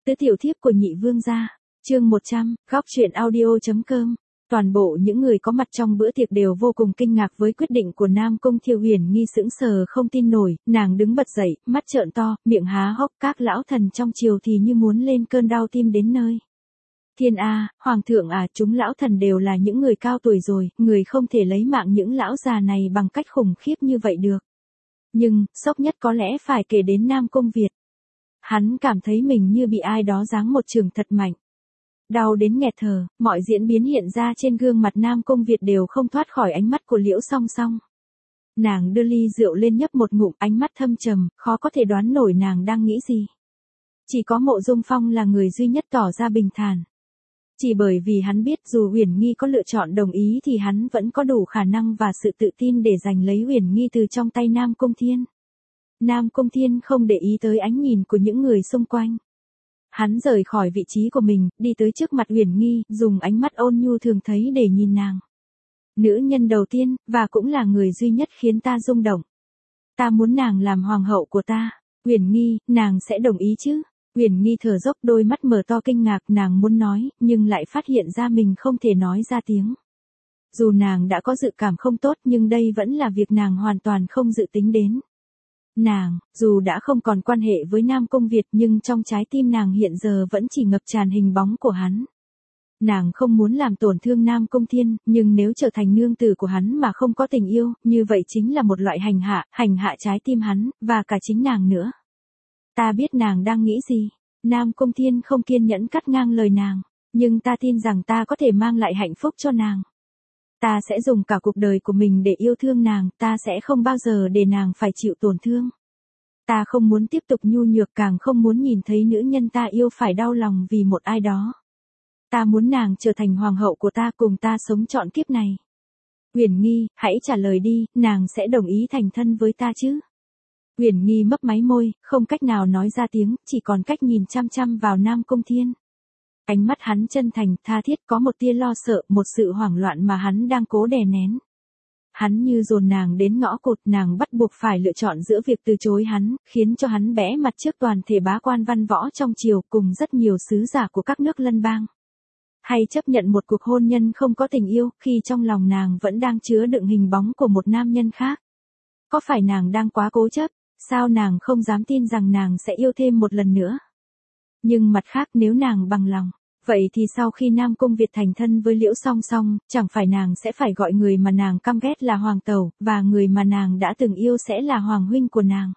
Tứ tiểu thiếp của nhị vương gia. Chương 100, góc truyện audio.com. Toàn bộ những người có mặt trong bữa tiệc đều vô cùng kinh ngạc với quyết định của Nam Cung Thiệu Uyển Nghi, sững sờ không tin nổi, nàng đứng bật dậy, mắt trợn to, miệng há hốc, các lão thần trong triều thì như muốn lên cơn đau tim đến nơi. Thiên A, Hoàng thượng à, chúng lão thần đều là những người cao tuổi rồi, người không thể lấy mạng những lão già này bằng cách khủng khiếp như vậy được. Nhưng, sốc nhất có lẽ phải kể đến Nam Cung Việt. Hắn cảm thấy mình như bị ai đó giáng một chưởng thật mạnh. Đau đến nghẹt thở, mọi diễn biến hiện ra trên gương mặt Nam Cung Việt đều không thoát khỏi ánh mắt của Liễu Song Song. Nàng đưa ly rượu lên nhấp một ngụm, ánh mắt thâm trầm, khó có thể đoán nổi nàng đang nghĩ gì. Chỉ có Mộ Dung Phong là người duy nhất tỏ ra bình thản. Chỉ bởi vì hắn biết dù Uyển Nghi có lựa chọn đồng ý thì hắn vẫn có đủ khả năng và sự tự tin để giành lấy Uyển Nghi từ trong tay Nam Cung Thiên. Nam Cung Thiên không để ý tới ánh nhìn của những người xung quanh. Hắn rời khỏi vị trí của mình, đi tới trước mặt Uyển Nghi, dùng ánh mắt ôn nhu thường thấy để nhìn nàng. Nữ nhân đầu tiên, và cũng là người duy nhất khiến ta rung động. Ta muốn nàng làm hoàng hậu của ta. Uyển Nghi, nàng sẽ đồng ý chứ? Uyển Nghi thở dốc, đôi mắt mở to kinh ngạc, nàng muốn nói, nhưng lại phát hiện ra mình không thể nói ra tiếng. Dù nàng đã có dự cảm không tốt nhưng đây vẫn là việc nàng hoàn toàn không dự tính đến. Nàng, dù đã không còn quan hệ với Nam Cung Việt nhưng trong trái tim nàng hiện giờ vẫn chỉ ngập tràn hình bóng của hắn. Nàng không muốn làm tổn thương Nam Cung Thiên, nhưng nếu trở thành nương tử của hắn mà không có tình yêu, như vậy chính là một loại hành hạ trái tim hắn, và cả chính nàng nữa. Ta biết nàng đang nghĩ gì. Nam Cung Thiên không kiên nhẫn cắt ngang lời nàng, nhưng ta tin rằng ta có thể mang lại hạnh phúc cho nàng. Ta sẽ dùng cả cuộc đời của mình để yêu thương nàng, ta sẽ không bao giờ để nàng phải chịu tổn thương. Ta không muốn tiếp tục nhu nhược, càng không muốn nhìn thấy nữ nhân ta yêu phải đau lòng vì một ai đó. Ta muốn nàng trở thành hoàng hậu của ta, cùng ta sống trọn kiếp này. Uyển Nghi, hãy trả lời đi, nàng sẽ đồng ý thành thân với ta chứ? Uyển Nghi mấp máy môi, không cách nào nói ra tiếng, chỉ còn cách nhìn chăm chăm vào Nam Cung Thiên. Ánh mắt hắn chân thành, tha thiết, có một tia lo sợ, một sự hoảng loạn mà hắn đang cố đè nén. Hắn như dồn nàng đến ngõ cụt, nàng bắt buộc phải lựa chọn giữa việc từ chối hắn, khiến cho hắn bẽ mặt trước toàn thể bá quan văn võ trong triều cùng rất nhiều sứ giả của các nước lân bang. Hay chấp nhận một cuộc hôn nhân không có tình yêu, khi trong lòng nàng vẫn đang chứa đựng hình bóng của một nam nhân khác. Có phải nàng đang quá cố chấp? Sao nàng không dám tin rằng nàng sẽ yêu thêm một lần nữa? Nhưng mặt khác, nếu nàng bằng lòng, vậy thì sau khi Nam Cung Việt thành thân với Liễu Song Song, chẳng phải nàng sẽ phải gọi người mà nàng căm ghét là hoàng tẩu, và người mà nàng đã từng yêu sẽ là hoàng huynh của nàng.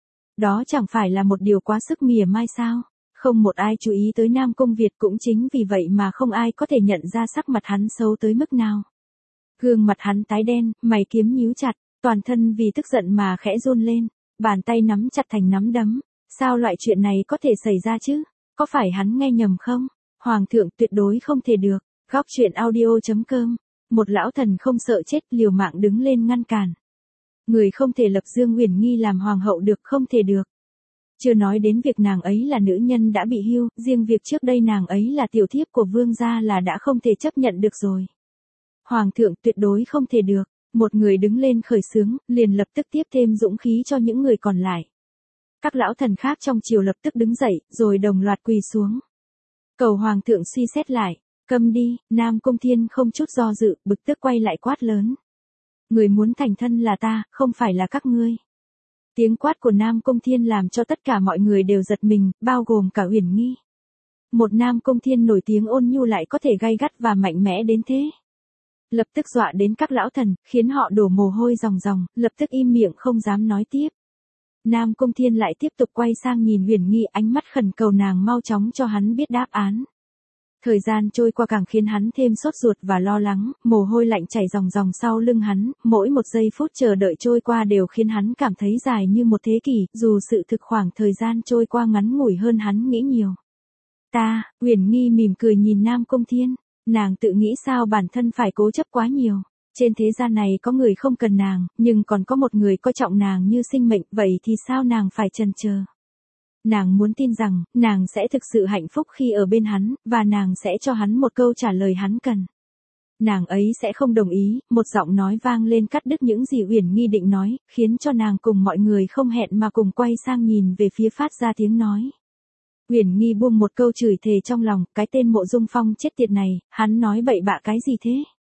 Đó chẳng phải là một điều quá sức mỉa mai sao? Không một ai chú ý tới Nam Cung Việt, cũng chính vì vậy mà không ai có thể nhận ra sắc mặt hắn xấu tới mức nào. Gương mặt hắn tái đen, mày kiếm nhíu chặt, toàn thân vì tức giận mà khẽ run lên, bàn tay nắm chặt thành nắm đấm. Sao loại chuyện này có thể xảy ra chứ? Có phải hắn nghe nhầm không? Hoàng thượng, tuyệt đối không thể được. Góc truyện audio.com. Một lão thần không sợ chết, liều mạng đứng lên ngăn cản. Người không thể lập Dương Uyển Nghi làm hoàng hậu được, không thể được. Chưa nói đến việc nàng ấy là nữ nhân đã bị hưu, riêng việc trước đây nàng ấy là tiểu thiếp của vương gia là đã không thể chấp nhận được rồi. Hoàng thượng, tuyệt đối không thể được. Một người đứng lên khởi xướng, liền lập tức tiếp thêm dũng khí cho những người còn lại. Các lão thần khác trong triều lập tức đứng dậy, rồi đồng loạt quỳ xuống. Cầu hoàng thượng suy xét lại. Câm đi. Nam Cung Thiên không chút do dự, bực tức quay lại quát lớn. Người muốn thành thân là ta, không phải là các ngươi. Tiếng quát của Nam Cung Thiên làm cho tất cả mọi người đều giật mình, bao gồm cả Uyển Nghi. Một Nam Cung Thiên nổi tiếng ôn nhu lại có thể gay gắt và mạnh mẽ đến thế. Lập tức dọa đến các lão thần, khiến họ đổ mồ hôi ròng ròng, lập tức im miệng không dám nói tiếp. Nam Cung Thiên lại tiếp tục quay sang nhìn Uyển Nghi, ánh mắt khẩn cầu nàng mau chóng cho hắn biết đáp án. Thời gian trôi qua càng khiến hắn thêm sốt ruột và lo lắng, mồ hôi lạnh chảy ròng ròng sau lưng hắn, mỗi một giây phút chờ đợi trôi qua đều khiến hắn cảm thấy dài như một thế kỷ, dù sự thực khoảng thời gian trôi qua ngắn ngủi hơn hắn nghĩ nhiều. Uyển Nghi mỉm cười nhìn Nam Cung Thiên, nàng tự nghĩ sao bản thân phải cố chấp quá nhiều. Trên thế gian này có người không cần nàng, nhưng còn có một người coi trọng nàng như sinh mệnh, vậy thì sao nàng phải chần chờ? Nàng muốn tin rằng, nàng sẽ thực sự hạnh phúc khi ở bên hắn, và nàng sẽ cho hắn một câu trả lời hắn cần. Nàng ấy sẽ không đồng ý, một giọng nói vang lên cắt đứt những gì Uyển Nghi định nói, khiến cho nàng cùng mọi người không hẹn mà cùng quay sang nhìn về phía phát ra tiếng nói. Uyển Nghi buông một câu chửi thề trong lòng, cái tên Mộ Dung Phong chết tiệt này, hắn nói bậy bạ cái gì thế?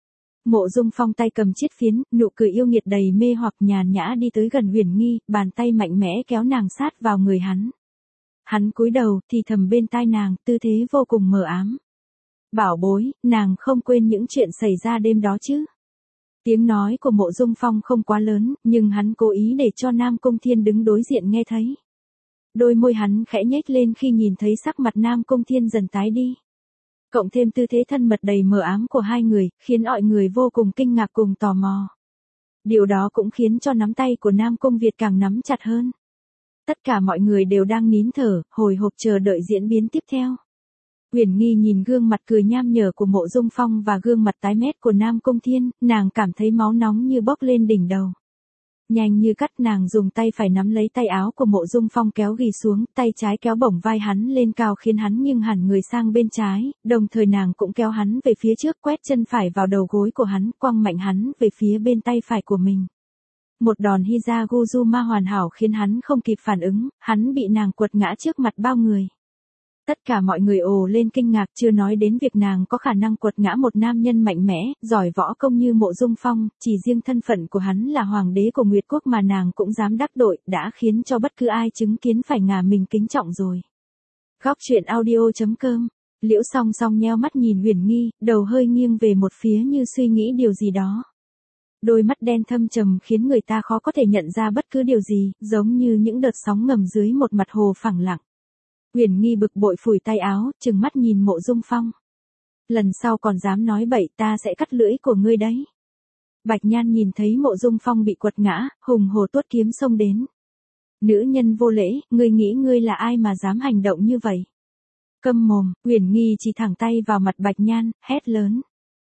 Mộ Dung Phong tay cầm chiếc phiến, nụ cười yêu nghiệt đầy mê hoặc nhàn nhã đi tới gần Uyển Nghi, bàn tay mạnh mẽ kéo nàng sát vào người hắn. Hắn cúi đầu, thì thầm bên tai nàng, tư thế vô cùng mờ ám. Bảo bối, nàng không quên những chuyện xảy ra đêm đó chứ? Tiếng nói của Mộ Dung Phong không quá lớn, nhưng hắn cố ý để cho Nam Cung Thiên đứng đối diện nghe thấy. Đôi môi hắn khẽ nhếch lên khi nhìn thấy sắc mặt Nam Cung Thiên dần tái đi. Cộng thêm tư thế thân mật đầy mờ ám của hai người, khiến mọi người vô cùng kinh ngạc cùng tò mò. Điều đó cũng khiến cho nắm tay của Nam Cung Việt càng nắm chặt hơn. Tất cả mọi người đều đang nín thở, hồi hộp chờ đợi diễn biến tiếp theo. Uyển Nghi nhìn gương mặt cười nham nhở của Mộ Dung Phong và gương mặt tái mét của Nam Cung Thiên, nàng cảm thấy máu nóng như bốc lên đỉnh đầu. Nhanh như cắt nàng dùng tay phải nắm lấy tay áo của Mộ Dung Phong kéo ghì xuống, tay trái kéo bổng vai hắn lên cao khiến hắn nghiêng hẳn người sang bên trái, đồng thời nàng cũng kéo hắn về phía trước quét chân phải vào đầu gối của hắn, quăng mạnh hắn về phía bên tay phải của mình. Một đòn Hizaguzuma hoàn hảo khiến hắn không kịp phản ứng, hắn bị nàng quật ngã trước mặt bao người. Tất cả mọi người ồ lên kinh ngạc, chưa nói đến việc nàng có khả năng quật ngã một nam nhân mạnh mẽ, giỏi võ công như Mộ Dung Phong, chỉ riêng thân phận của hắn là hoàng đế của Nguyệt Quốc mà nàng cũng dám đắc tội, đã khiến cho bất cứ ai chứng kiến phải ngả mình kính trọng rồi. Góc truyện audio.com, Liễu Song Song nheo mắt nhìn Uyển Nghi, đầu hơi nghiêng về một phía như suy nghĩ điều gì đó. Đôi mắt đen thâm trầm khiến người ta khó có thể nhận ra bất cứ điều gì, giống như những đợt sóng ngầm dưới một mặt hồ phẳng lặng. Uyển Nghi bực bội phủi tay áo, trừng mắt nhìn Mộ Dung Phong. Lần sau còn dám nói bậy, ta sẽ cắt lưỡi của ngươi đấy. Bạch Nhan nhìn thấy Mộ Dung Phong bị quật ngã, hùng hổ tuốt kiếm xông đến. Nữ nhân vô lễ, ngươi nghĩ ngươi là ai mà dám hành động như vậy? Câm mồm, Uyển Nghi chỉ thẳng tay vào mặt Bạch Nhan, hét lớn.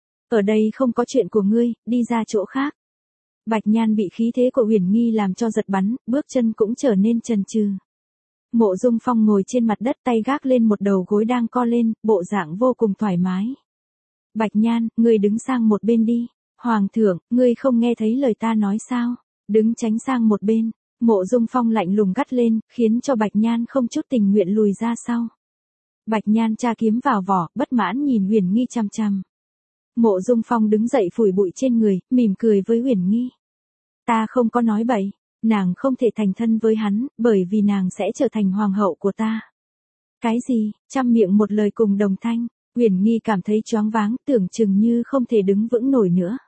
Ở đây không có chuyện của ngươi, đi ra chỗ khác. Bạch Nhan bị khí thế của Uyển Nghi làm cho giật bắn, bước chân cũng trở nên chần chừ. Mộ Dung Phong ngồi trên mặt đất tay gác lên một đầu gối đang co lên, bộ dạng vô cùng thoải mái. Bạch Nhan, ngươi đứng sang một bên đi. Hoàng thượng, ngươi không nghe thấy lời ta nói sao? Đứng tránh sang một bên. Mộ Dung Phong lạnh lùng gắt lên, khiến cho Bạch Nhan không chút tình nguyện lùi ra sau. Bạch Nhan tra kiếm vào vỏ, bất mãn nhìn Uyển Nghi chằm chằm. Mộ Dung Phong đứng dậy phủi bụi trên người, mỉm cười với Uyển Nghi. Ta không có nói bậy. Nàng không thể thành thân với hắn, bởi vì nàng sẽ trở thành hoàng hậu của ta. Cái gì? Trăm miệng một lời cùng đồng thanh. Uyển Nghi cảm thấy choáng váng, tưởng chừng như không thể đứng vững nổi nữa.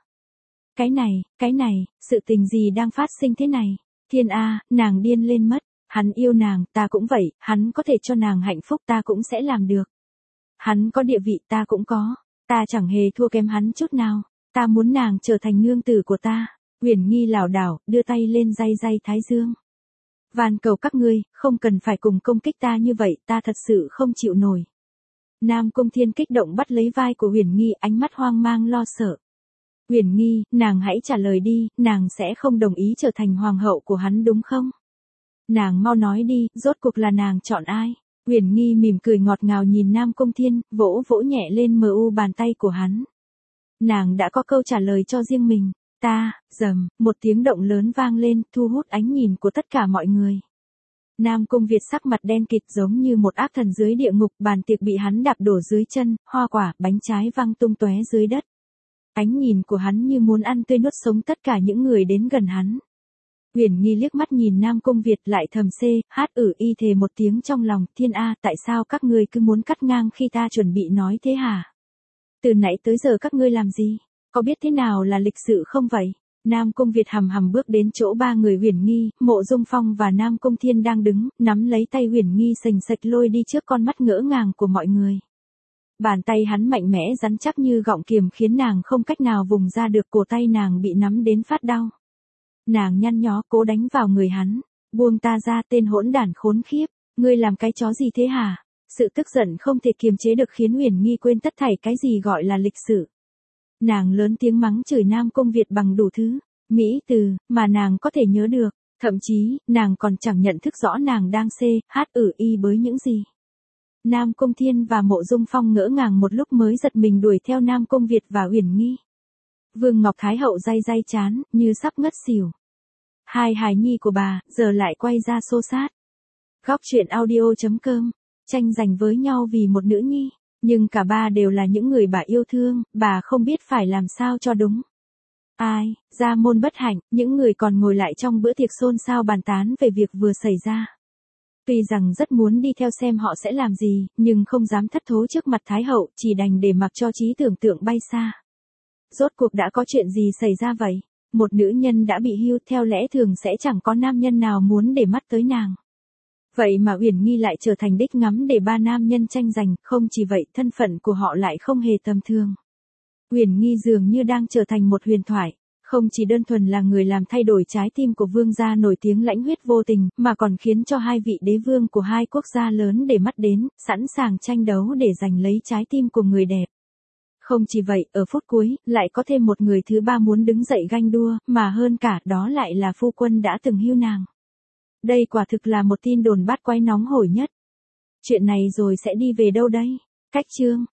Cái này, sự tình gì đang phát sinh thế này? Thiên A, nàng điên lên mất. Hắn yêu nàng, ta cũng vậy, hắn có thể cho nàng hạnh phúc ta cũng sẽ làm được. Hắn có địa vị ta cũng có, ta chẳng hề thua kém hắn chút nào. Ta muốn nàng trở thành nương tử của ta. Uyển Nghi lảo đảo, đưa tay lên day day thái dương. Van cầu các ngươi, không cần phải cùng công kích ta như vậy, ta thật sự không chịu nổi. Nam Cung Thiên kích động bắt lấy vai của Uyển Nghi, ánh mắt hoang mang lo sợ. Uyển Nghi, nàng hãy trả lời đi, nàng sẽ không đồng ý trở thành hoàng hậu của hắn đúng không? Nàng mau nói đi, rốt cuộc là nàng chọn ai? Uyển Nghi mỉm cười ngọt ngào nhìn Nam Cung Thiên, vỗ vỗ nhẹ lên bàn tay của hắn. Nàng đã có câu trả lời cho riêng mình. Rầm, một tiếng động lớn vang lên, thu hút ánh nhìn của tất cả mọi người. Nam Cung Việt sắc mặt đen kịt giống như một ác thần dưới địa ngục, bàn tiệc bị hắn đạp đổ dưới chân, hoa quả, bánh trái văng tung tóe dưới đất. Ánh nhìn của hắn như muốn ăn tươi nuốt sống tất cả những người đến gần hắn. Uyển Nghi liếc mắt nhìn Nam Cung Việt lại thầm y thề một tiếng trong lòng, Thiên A, tại sao các ngươi cứ muốn cắt ngang khi ta chuẩn bị nói thế hả? Từ nãy tới giờ các ngươi làm gì? Có biết thế nào là lịch sự không vậy? Nam Cung Việt hầm bước đến chỗ ba người Uyển Nghi, Mộ Dung Phong và Nam Cung Thiên đang đứng, nắm lấy tay Uyển Nghi sành sạch lôi đi trước con mắt ngỡ ngàng của mọi người. Bàn tay hắn mạnh mẽ rắn chắc như gọng kiềm khiến nàng không cách nào vùng ra được, cổ tay nàng bị nắm đến phát đau. Nàng nhăn nhó cố đánh vào người hắn. Buông ta ra, tên hỗn đản khốn khiếp, ngươi làm cái chó gì thế hả? Sự tức giận không thể kiềm chế được khiến Uyển Nghi quên tất thảy cái gì gọi là lịch sự. Nàng lớn tiếng mắng chửi Nam Cung Việt bằng đủ thứ mỹ từ mà nàng có thể nhớ được, thậm chí nàng còn chẳng nhận thức rõ nàng đang bới những gì. Nam Cung Thiên và Mộ Dung Phong ngỡ ngàng một lúc mới giật mình đuổi theo Nam Cung Việt và Uyển Nghi. Vương Ngọc Thái hậu day day chán, như sắp ngất xỉu. Hai hài nhi của bà giờ lại quay ra xô xát. Góc truyện audio.com tranh giành với nhau vì một nữ nhi, nhưng cả ba đều là những người bà yêu thương, bà không biết phải làm sao cho đúng. Ai, gia môn bất hạnh, những người còn ngồi lại trong bữa tiệc xôn xao bàn tán về việc vừa xảy ra. Tuy rằng rất muốn đi theo xem họ sẽ làm gì, nhưng không dám thất thố trước mặt Thái hậu, chỉ đành để mặc cho trí tưởng tượng bay xa. Rốt cuộc đã có chuyện gì xảy ra vậy? Một nữ nhân đã bị hưu, theo lẽ thường sẽ chẳng có nam nhân nào muốn để mắt tới nàng. Vậy mà Uyển Nghi lại trở thành đích ngắm để ba nam nhân tranh giành, không chỉ vậy, thân phận của họ lại không hề tầm thường. Uyển Nghi dường như đang trở thành một huyền thoại, không chỉ đơn thuần là người làm thay đổi trái tim của vương gia nổi tiếng lãnh huyết vô tình, mà còn khiến cho hai vị đế vương của hai quốc gia lớn để mắt đến, sẵn sàng tranh đấu để giành lấy trái tim của người đẹp. Không chỉ vậy, ở phút cuối, lại có thêm một người thứ ba muốn đứng dậy ganh đua, mà hơn cả đó lại là phu quân đã từng hưu nàng. Đây quả thực là một tin đồn bát quái nóng hổi nhất. Chuyện này rồi sẽ đi về đâu đây? Cách chương